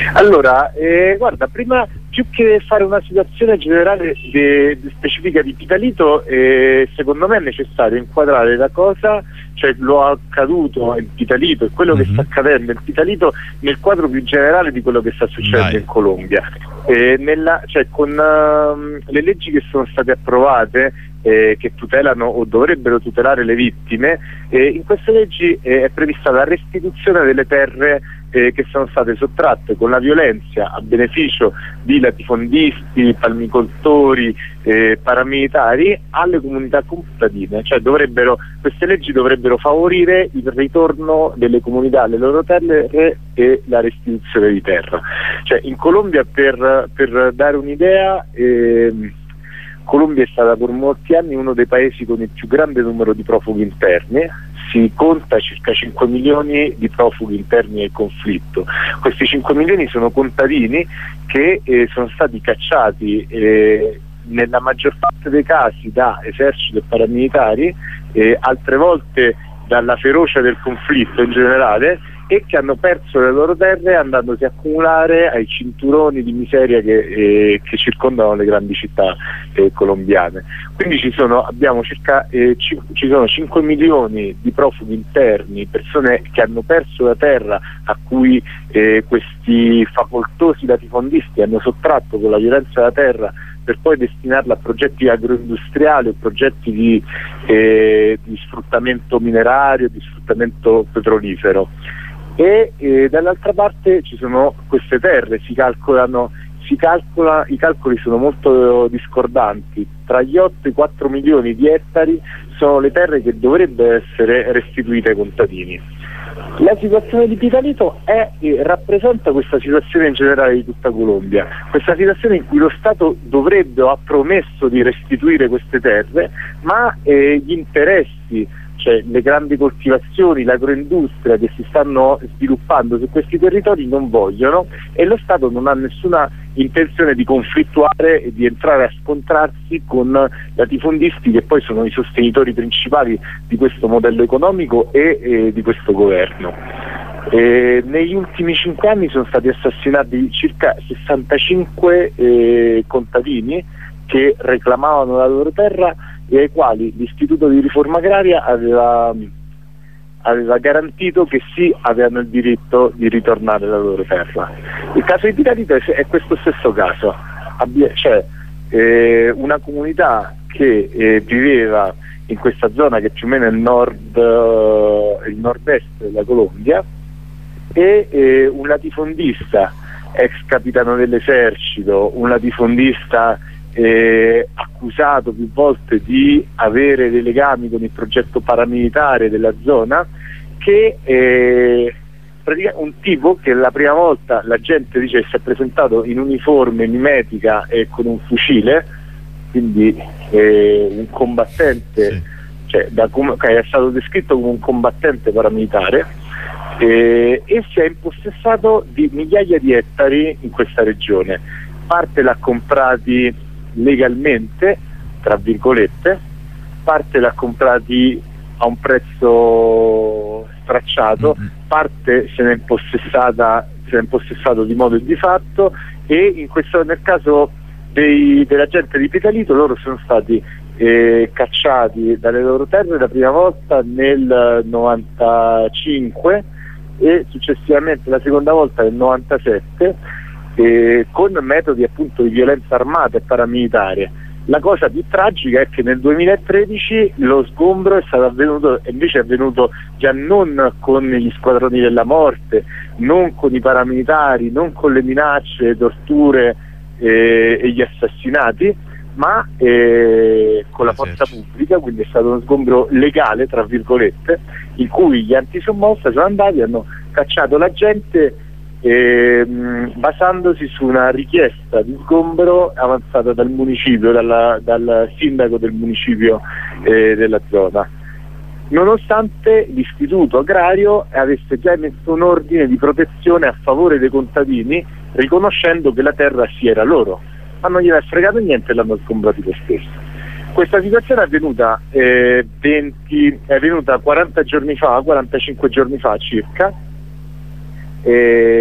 Allora, guarda, prima più che fare una situazione generale specifica di Pitalito, secondo me è necessario inquadrare la cosa, cioè lo accaduto in Pitalito e quello che sta accadendo in Pitalito nel quadro più generale di quello che sta succedendo in Colombia. Cioè, con le leggi che sono state approvate, che tutelano o dovrebbero tutelare le vittime, in queste leggi è prevista la restituzione delle terre che sono state sottratte con la violenza a beneficio di latifondisti, palmicoltori, paramilitari alle comunità contadine. Cioè queste leggi dovrebbero favorire il ritorno delle comunità alle loro terre e la restituzione di terra. Cioè, in Colombia, per dare un'idea, Colombia è stata per molti anni uno dei paesi con il più grande numero di profughi interni. Si conta circa 5 milioni di profughi interni del conflitto. Questi 5 milioni sono contadini che sono stati cacciati nella maggior parte dei casi da esercito e paramilitari, altre volte dalla ferocia del conflitto in generale, e che hanno perso le loro terre andandosi a accumulare ai cinturoni di miseria che circondano le grandi città colombiane. Quindi ci sono 5 milioni di profughi interni, persone che hanno perso la terra a cui questi facoltosi latifondisti hanno sottratto con la violenza la terra per poi destinarla a progetti agroindustriali o progetti di sfruttamento minerario, di sfruttamento petrolifero. E dall'altra parte ci sono queste terre, i calcoli sono molto discordanti, tra gli 8 e i 4 milioni di ettari sono le terre che dovrebbero essere restituite ai contadini. La situazione di Pitalito rappresenta questa situazione in generale di tutta Colombia, questa situazione in cui lo Stato dovrebbe o ha promesso di restituire queste terre, ma gli interessi, cioè le grandi coltivazioni, l'agroindustria che si stanno sviluppando su questi territori non vogliono, e lo Stato non ha nessuna intenzione di conflittuare e di entrare a scontrarsi con latifondisti che poi sono i sostenitori principali di questo modello economico e di questo governo. Negli ultimi 5 anni sono stati assassinati circa 65 contadini che reclamavano la loro terra e ai quali l'Istituto di Riforma Agraria aveva garantito che sì, avevano il diritto di ritornare alla loro terra. Il caso di Pitalito è questo stesso caso, cioè una comunità che viveva in questa zona che più o meno è il nord-est della Colombia, e un latifondista, ex capitano dell'esercito, un latifondista accusato più volte di avere dei legami con il progetto paramilitare della zona, che un tipo che la prima volta la gente dice si è presentato in uniforme mimetica e con un fucile, quindi un combattente, sì. Cioè, è stato descritto come un combattente paramilitare, e si è impossessato di migliaia di ettari in questa regione. Parte l'ha comprati legalmente, tra virgolette, parte l'ha comprati a un prezzo stracciato, parte se ne è impossessato di modo e di fatto, e nel caso della gente di Pitalito, loro sono stati cacciati dalle loro terre la prima volta nel 95 e successivamente la seconda volta nel 97, con metodi appunto di violenza armata e paramilitare. La cosa più tragica è che nel 2013 lo sgombro è stato avvenuto già non con gli squadroni della morte, non con i paramilitari, non con le minacce, le torture e gli assassinati, ma con la forza pubblica, quindi è stato uno sgombro legale, tra virgolette, in cui gli antisommossa sono andati, hanno cacciato la gente basandosi su una richiesta di sgombero avanzata dal municipio, dal sindaco del municipio della zona, nonostante l'istituto agrario avesse già emesso un ordine di protezione a favore dei contadini, riconoscendo che la terra sì era loro, ma non gliene è fregato niente e l'hanno sgombrati lo stesso. Questa situazione è avvenuta 45 giorni fa circa.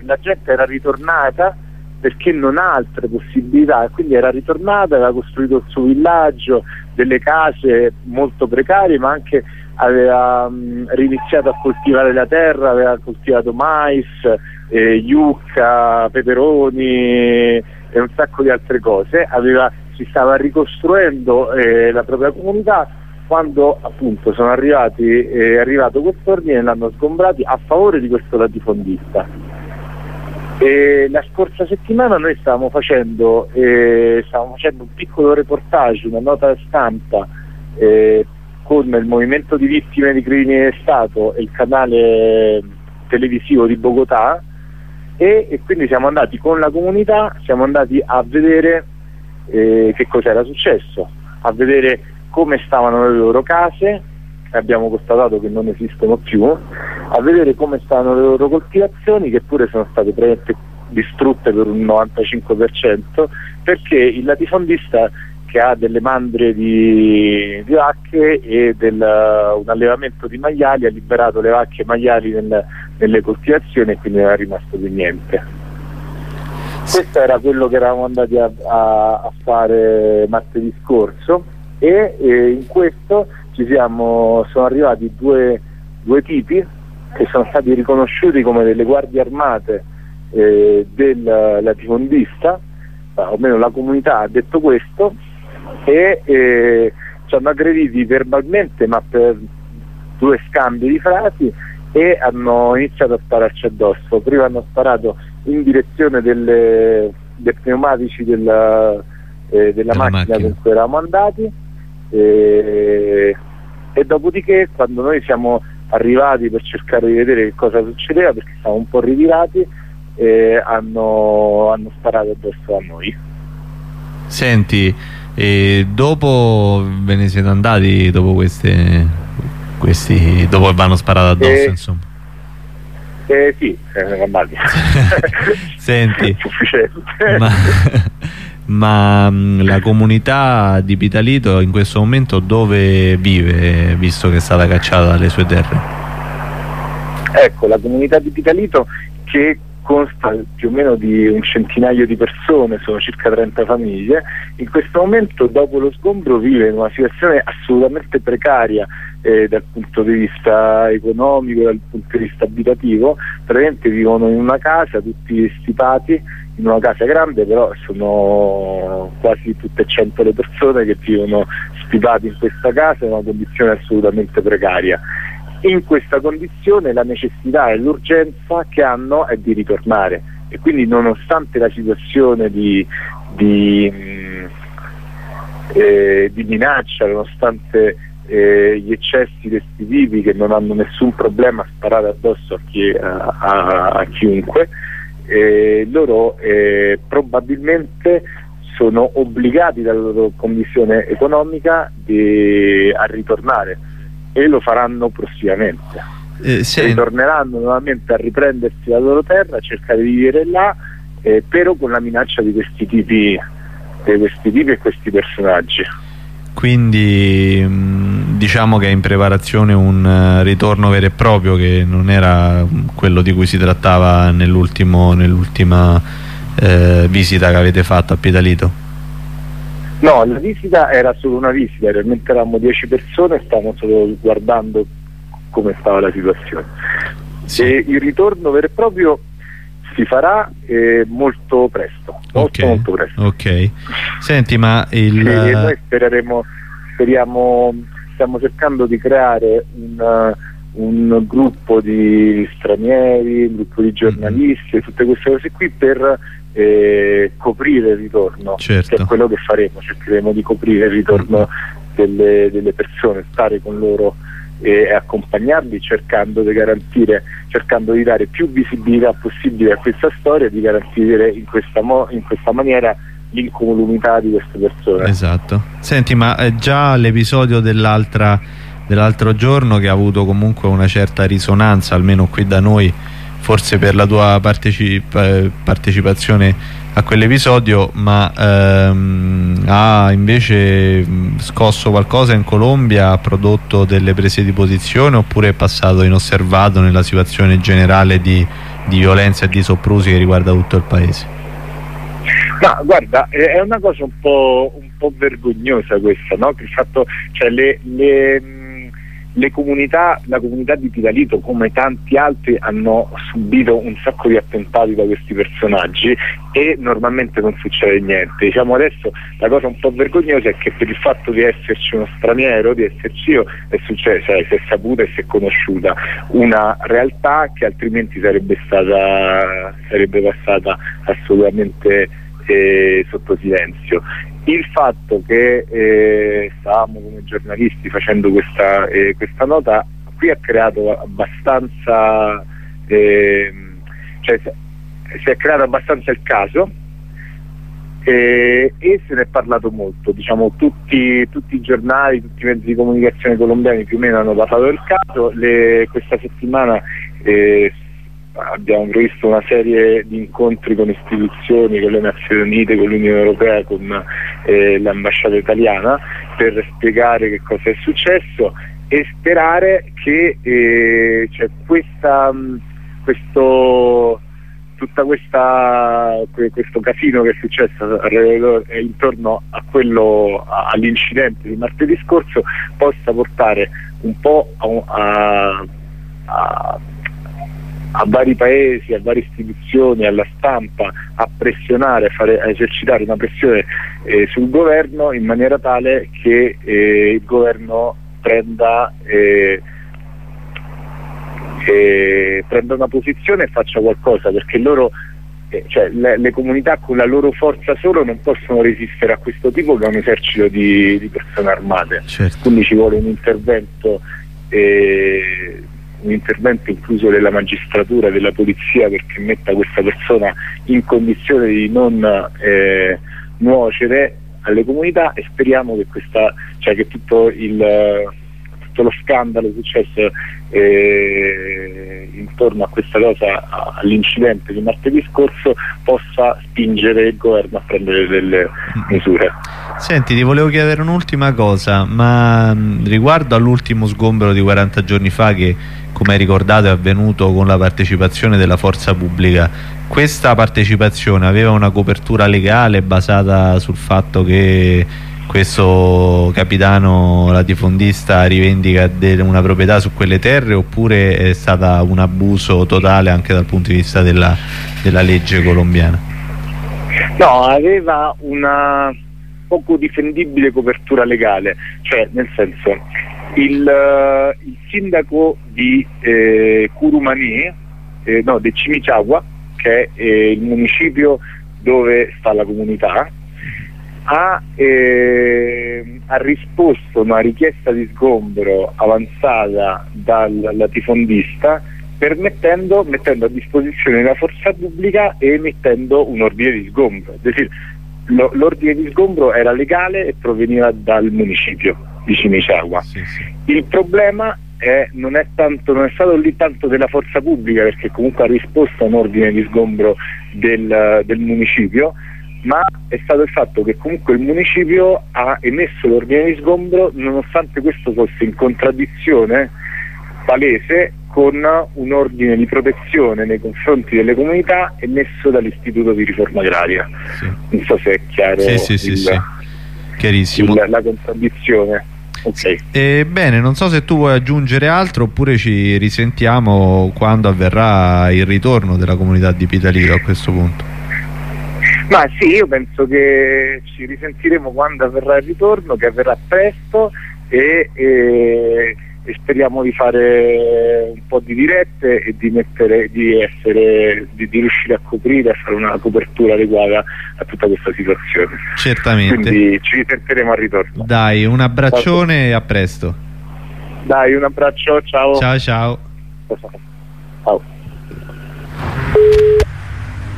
la gente era ritornata perché non ha altre possibilità, e quindi era ritornata, aveva costruito il suo villaggio, delle case molto precarie, ma anche aveva riniziato a coltivare la terra, aveva coltivato mais, yucca, peperoni e un sacco di altre cose, si stava ricostruendo la propria comunità, quando appunto è arrivato questo ordine e l'hanno sgombrati a favore di questo latifondista. E la scorsa settimana noi stavamo facendo un piccolo reportage, una nota stampa con il Movimento di Vittime di Crimini di Stato e il canale televisivo di Bogotà, e quindi siamo andati con la comunità, siamo andati a vedere che cosa era successo, a vedere come stavano le loro case, abbiamo constatato che non esistono più, a vedere come stavano le loro coltivazioni, che pure sono state praticamente distrutte per un 95%, perché il latifondista, che ha delle mandrie di vacche e un allevamento di maiali, ha liberato le vacche e maiali nelle coltivazioni, e quindi non è rimasto più niente. Questo era quello che eravamo andati a fare martedì scorso, e in questo sono arrivati due tipi che sono stati riconosciuti come delle guardie armate del latifondista, o almeno la comunità ha detto questo, e ci hanno aggrediti verbalmente, ma per 2 scambi di frasi, e hanno iniziato a spararci addosso. Prima hanno sparato in direzione dei pneumatici della macchina con cui eravamo andati, e dopodiché, quando noi siamo arrivati per cercare di vedere che cosa succedeva, perché stavamo un po' ritirati, hanno sparato addosso a noi. Senti, dopo ve ne siete andati, dopo dopo che vanno sparato addosso, insomma? Sì, andati. Senti, ma la comunità di Pitalito in questo momento dove vive, visto che è stata cacciata dalle sue terre? Ecco, la comunità di Pitalito, che consta più o meno di un centinaio di persone, sono circa 30 famiglie, in questo momento, dopo lo sgombro, vive in una situazione assolutamente precaria dal punto di vista economico, dal punto di vista abitativo. Praticamente vivono in una casa tutti stipati, in una casa grande, però sono quasi tutte 100 le persone che vivono stipati in questa casa, in una condizione assolutamente precaria. In questa condizione la necessità e l'urgenza che hanno è di ritornare, e quindi, nonostante la situazione di minaccia, nonostante gli eccessi di questi tipi che non hanno nessun problema a sparare addosso a chiunque, loro probabilmente sono obbligati dalla loro condizione economica a ritornare, e lo faranno prossimamente. Ritorneranno nuovamente a riprendersi la loro terra, a cercare di vivere là, però con la minaccia di questi tipi e questi personaggi. Quindi diciamo che è in preparazione un ritorno vero e proprio, che non era quello di cui si trattava nell'ultima visita che avete fatto a Pitalito? No, la visita era solo una visita, realmente eravamo 10 persone e stavamo solo guardando come stava la situazione. Sì. E il ritorno vero e proprio si farà molto presto, molto presto. Ok. Senti, ma noi stiamo cercando di creare un gruppo di stranieri, un gruppo di giornalisti e tutte queste cose qui per coprire il ritorno, certo, che è quello che faremo. Cercheremo di coprire il ritorno delle persone, stare con loro e accompagnarli, cercando di dare più visibilità possibile a questa storia, di garantire in questa maniera l'incolumità di queste persone. Esatto. Senti, ma già l'episodio dell'altro giorno, che ha avuto comunque una certa risonanza, almeno qui da noi, forse per la tua partecipazione a quell'episodio, ma ha invece scosso qualcosa in Colombia, ha prodotto delle prese di posizione, oppure è passato inosservato nella situazione generale di violenza e di soprusi che riguarda tutto il paese. Ma guarda, è una cosa un po' vergognosa questa, no? Che il fatto, cioè le comunità, la comunità di Pitalito come tanti altri hanno subito un sacco di attentati da questi personaggi e normalmente non succede niente. Diciamo adesso la cosa un po' vergognosa è che per il fatto di esserci uno straniero, di esserci io, è successo, cioè, si è saputa e si è conosciuta una realtà che altrimenti sarebbe passata assolutamente sotto silenzio. Il fatto che stavamo come giornalisti facendo questa nota qui ha creato abbastanza cioè si è creato abbastanza il caso e se ne è parlato molto, diciamo tutti i giornali, tutti i mezzi di comunicazione colombiani più o meno hanno parlato del caso. Questa settimana abbiamo previsto una serie di incontri con istituzioni, con le Nazioni Unite, con l'Unione Europea, con l'ambasciata italiana per spiegare che cosa è successo e sperare che questo casino che è successo intorno all'incidente di martedì scorso possa portare un po' a vari paesi, a varie istituzioni, alla stampa a pressionare, a esercitare una pressione sul governo in maniera tale che il governo prenda una posizione e faccia qualcosa, perché loro le comunità con la loro forza solo non possono resistere a questo tipo che è un esercito di persone armate. Certo. Quindi ci vuole un intervento incluso della magistratura, della polizia, perché metta questa persona in condizione di non nuocere alle comunità, e speriamo che che tutto lo scandalo successo intorno a questa cosa, all'incidente di martedì scorso, possa spingere il governo a prendere delle misure. Senti, ti volevo chiedere un'ultima cosa, ma riguardo all'ultimo sgombero di 40 giorni fa che, come hai ricordato, è avvenuto con la partecipazione della forza pubblica, questa partecipazione aveva una copertura legale basata sul fatto che questo capitano latifondista rivendica una proprietà su quelle terre, oppure è stata un abuso totale anche dal punto di vista della legge colombiana? No, aveva una poco difendibile copertura legale, cioè nel senso il sindaco di Curumaní, di Chimichagua, che è il municipio dove sta la comunità, ha risposto a una richiesta di sgombero avanzata dal latifondista mettendo a disposizione la forza pubblica e emettendo un ordine di sgombero. L'ordine di sgombero era legale e proveniva dal municipio di Chimichagua. Sì. Il problema non è stato lì tanto della forza pubblica, perché comunque ha risposto a un ordine di sgombero del municipio, ma è stato il fatto che comunque il municipio ha emesso l'ordine di sgombero nonostante questo fosse in contraddizione palese con un ordine di protezione nei confronti delle comunità emesso dall'Istituto di Riforma Agraria. Sì. Non so se è chiaro. Sì. Chiarissimo. La contraddizione. Ok. Bene, non so se tu vuoi aggiungere altro, oppure ci risentiamo quando avverrà il ritorno della comunità di Pitalito a questo punto. Ma sì, io penso che ci risentiremo quando avverrà il ritorno, che avverrà presto, e speriamo di fare un po' di dirette e di riuscire a coprire, a fare una copertura adeguata a tutta questa situazione. Certamente. Quindi ci risentiremo al ritorno. Dai, un abbraccione e a presto. Dai, un abbraccio, ciao. Ciao. Ciao.